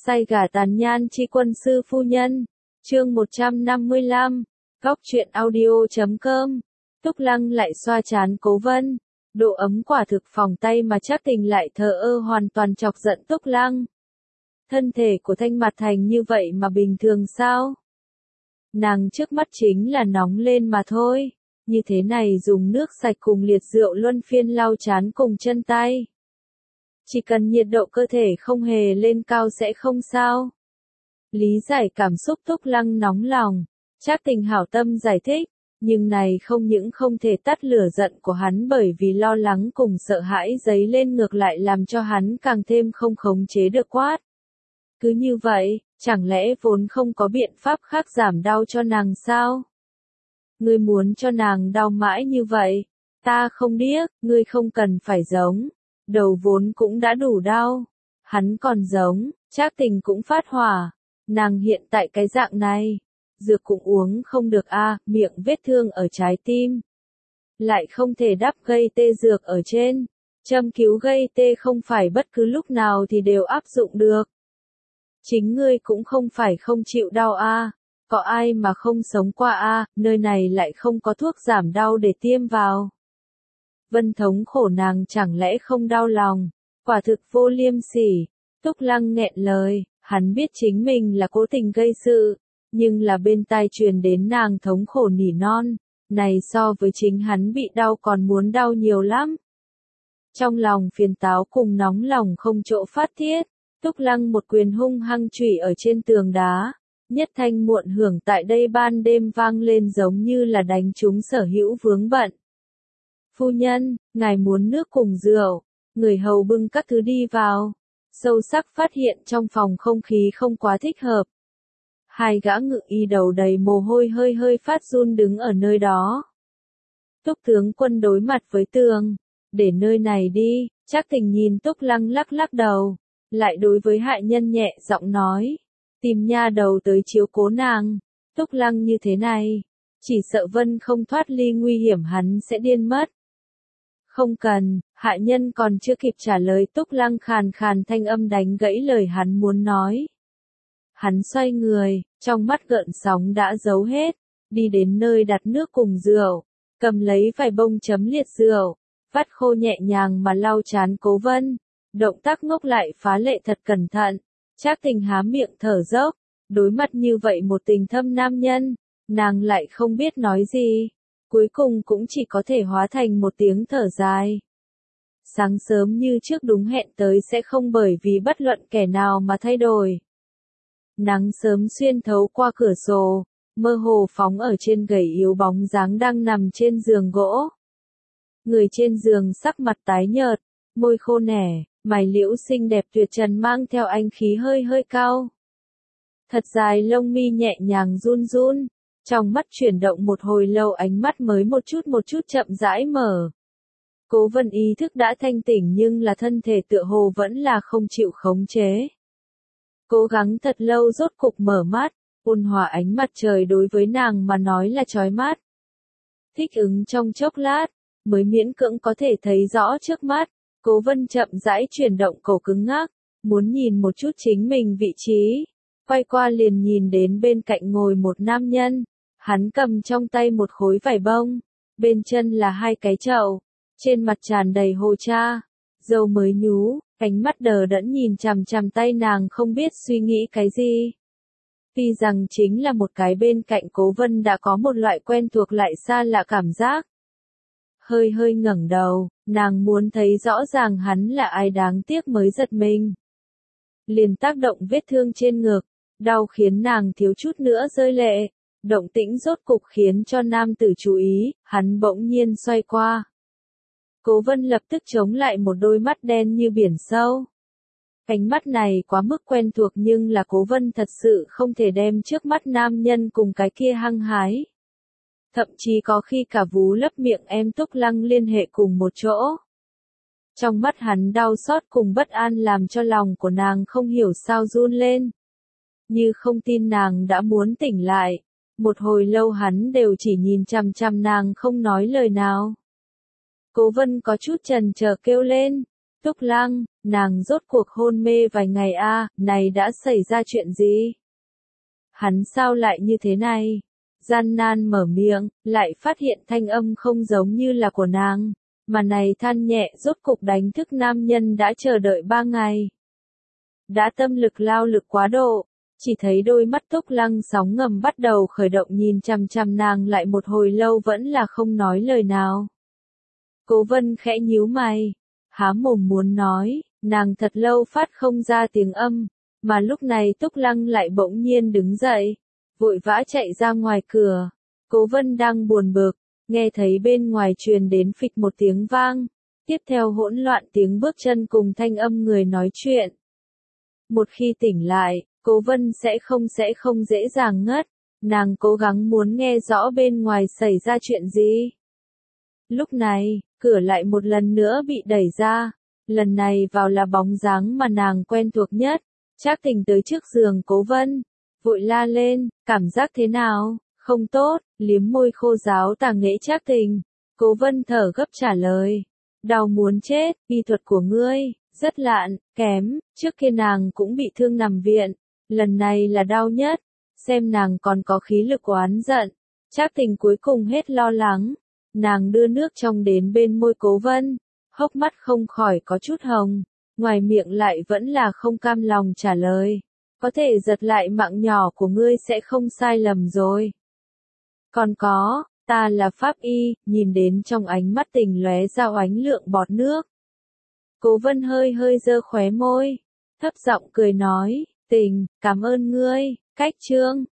Say gà tàn nhan chi quân sư phu nhân. Chương 155. Góc truyện audio.com. Túc Lăng lại xoa trán Cố Vân. Độ ấm quả thực phòng tay mà Trác Tình lại thờ ơ hoàn toàn chọc giận Túc Lăng. Thân thể của Thanh Mặt Thành như vậy mà bình thường sao? Nàng trước mắt chính là nóng lên mà thôi. Như thế này dùng nước sạch cùng liệt rượu luân phiên lau trán cùng chân tay. Chỉ cần nhiệt độ cơ thể không hề lên cao sẽ không sao. Lý giải cảm xúc Túc Lăng nóng lòng. Trác Tình hảo tâm giải thích, nhưng này không những không thể tắt lửa giận của hắn bởi vì lo lắng cùng sợ hãi dấy lên ngược lại làm cho hắn càng thêm không khống chế được quát. Cứ như vậy, chẳng lẽ vốn không có biện pháp khác giảm đau cho nàng sao? Ngươi muốn cho nàng đau mãi như vậy? Ta không điếc, ngươi không cần phải giống. Đầu vốn cũng đã đủ đau. Hắn còn giống, Trác Tình cũng phát hỏa. Nàng hiện tại cái dạng này, dược cũng uống không được miệng vết thương ở trái tim. Lại không thể đắp gây tê dược ở trên. Châm cứu gây tê không phải bất cứ lúc nào thì đều áp dụng được. Chính ngươi cũng không phải không chịu đau có ai mà không sống qua nơi này lại không có thuốc giảm đau để tiêm vào. Vân thống khổ nàng chẳng lẽ không đau lòng, quả thực vô liêm sỉ. Túc Lăng nghẹn lời, hắn biết chính mình là cố tình gây sự, nhưng là bên tai truyền đến nàng thống khổ nỉ non, này so với chính hắn bị đau còn muốn đau nhiều lắm. Trong lòng phiền táo cùng nóng lòng không chỗ phát tiết, Túc Lăng một quyền hung hăng chủy ở trên tường đá, nhất thanh muộn hưởng tại đây ban đêm vang lên giống như là đánh trúng sở hữu vướng bận. Phu nhân, ngài muốn nước cùng rượu, người hầu bưng các thứ đi vào. Sâu sắc phát hiện trong phòng không khí không quá thích hợp. Hai gã ngự y đầu đầy mồ hôi hơi phát run đứng ở nơi đó. Túc tướng quân đối mặt với tường, để nơi này đi. Trác Tình nhìn Túc Lăng lắc lắc đầu, lại đối với hại nhân nhẹ giọng nói, tìm nha đầu tới chiếu cố nàng. Túc Lăng như thế này, chỉ sợ Vân không thoát ly nguy hiểm hắn sẽ điên mất. Không cần, hại nhân còn chưa kịp trả lời Túc Lăng khàn khàn thanh âm đánh gãy lời hắn muốn nói. Hắn xoay người, trong mắt gợn sóng đã giấu hết, đi đến nơi đặt nước cùng rượu, cầm lấy vài bông chấm liệt rượu, vắt khô nhẹ nhàng mà lau trán Cố Vân, động tác ngốc lại phá lệ thật cẩn thận. Trác Tình há miệng thở dốc, đối mặt như vậy một tình thâm nam nhân, nàng lại không biết nói gì. Cuối cùng cũng chỉ có thể hóa thành một tiếng thở dài. Sáng sớm như trước đúng hẹn tới sẽ không bởi vì bất luận kẻ nào mà thay đổi. Nắng sớm xuyên thấu qua cửa sổ, mơ hồ phóng ở trên gầy yếu bóng dáng đang nằm trên giường gỗ. Người trên giường sắc mặt tái nhợt, môi khô nẻ, mày liễu xinh đẹp tuyệt trần mang theo anh khí hơi cao. Thật dài lông mi nhẹ nhàng run run. Trong mắt chuyển động một hồi lâu ánh mắt mới một chút chậm rãi mở. Cố Vân ý thức đã thanh tỉnh nhưng là thân thể tựa hồ vẫn là không chịu khống chế. Cố gắng thật lâu rốt cục mở mắt, ôn hòa ánh mặt trời đối với nàng mà nói là chói mắt. Thích ứng trong chốc lát, mới miễn cưỡng có thể thấy rõ trước mắt. Cố Vân chậm rãi chuyển động cổ cứng ngắc, muốn nhìn một chút chính mình vị trí. Quay qua liền nhìn đến bên cạnh ngồi một nam nhân. Hắn cầm trong tay một khối vải bông, bên chân là hai cái chậu, trên mặt tràn đầy hồ cha, râu mới nhú, ánh mắt đờ đẫn nhìn chằm chằm tay nàng không biết suy nghĩ cái gì. Tuy rằng chính là một cái bên cạnh Cố Vân đã có một loại quen thuộc lại xa lạ cảm giác. Hơi ngẩng đầu, nàng muốn thấy rõ ràng hắn là ai đáng tiếc mới giật mình. Liền tác động vết thương trên ngực, đau khiến nàng thiếu chút nữa rơi lệ. Động tĩnh rốt cục khiến cho nam tử chú ý, hắn bỗng nhiên xoay qua. Cố Vân lập tức chống lại một đôi mắt đen như biển sâu. Ánh mắt này quá mức quen thuộc nhưng là Cố Vân thật sự không thể đem trước mắt nam nhân cùng cái kia hăng hái. Thậm chí có khi cả vú lấp miệng em Túc Lăng liên hệ cùng một chỗ. Trong mắt hắn đau xót cùng bất an làm cho lòng của nàng không hiểu sao run lên. Như không tin nàng đã muốn tỉnh lại. Một hồi lâu hắn đều chỉ nhìn chằm chằm nàng không nói lời nào. Cố Vân có chút chần chờ kêu lên, Túc Lăng, nàng rốt cuộc hôn mê vài ngày này đã xảy ra chuyện gì? Hắn sao lại như thế này? Gian nan mở miệng, lại phát hiện thanh âm không giống như là của nàng, mà này than nhẹ rốt cục đánh thức nam nhân đã chờ đợi 3 ngày. Đã tâm lực lao lực quá độ, chỉ thấy đôi mắt Túc Lăng sóng ngầm bắt đầu khởi động nhìn chằm chằm nàng lại một hồi lâu vẫn là không nói lời nào. Cố Vân khẽ nhíu mày, há mồm muốn nói, nàng thật lâu phát không ra tiếng âm, mà lúc này Túc Lăng lại bỗng nhiên đứng dậy, vội vã chạy ra ngoài cửa. Cố Vân đang buồn bực, nghe thấy bên ngoài truyền đến phịch một tiếng vang, tiếp theo hỗn loạn tiếng bước chân cùng thanh âm người nói chuyện. Một khi tỉnh lại, Cố Vân sẽ không dễ dàng ngất, nàng cố gắng muốn nghe rõ bên ngoài xảy ra chuyện gì. Lúc này, cửa lại một lần nữa bị đẩy ra, lần này vào là bóng dáng mà nàng quen thuộc nhất, Trác Tình tới trước giường Cố Vân, vội la lên, cảm giác thế nào, không tốt, liếm môi khô ráo tà nghệ Trác Tình. Cố Vân thở gấp trả lời, đau muốn chết, y thuật của ngươi, rất lạn, kém, trước kia nàng cũng bị thương nằm viện, lần này là đau nhất, xem nàng còn có khí lực oán giận. Trác Tình cuối cùng hết lo lắng, nàng đưa nước trong đến bên môi Cố Vân, hốc mắt không khỏi có chút hồng, ngoài miệng lại vẫn là không cam lòng trả lời, có thể giật lại mạng nhỏ của ngươi sẽ không sai lầm rồi. Còn có, ta là pháp y, nhìn đến trong ánh mắt Tình lóe ra oánh lượng bọt nước. Cố Vân hơi giơ khóe môi, thấp giọng cười nói, Tình, cảm ơn ngươi, cách chương.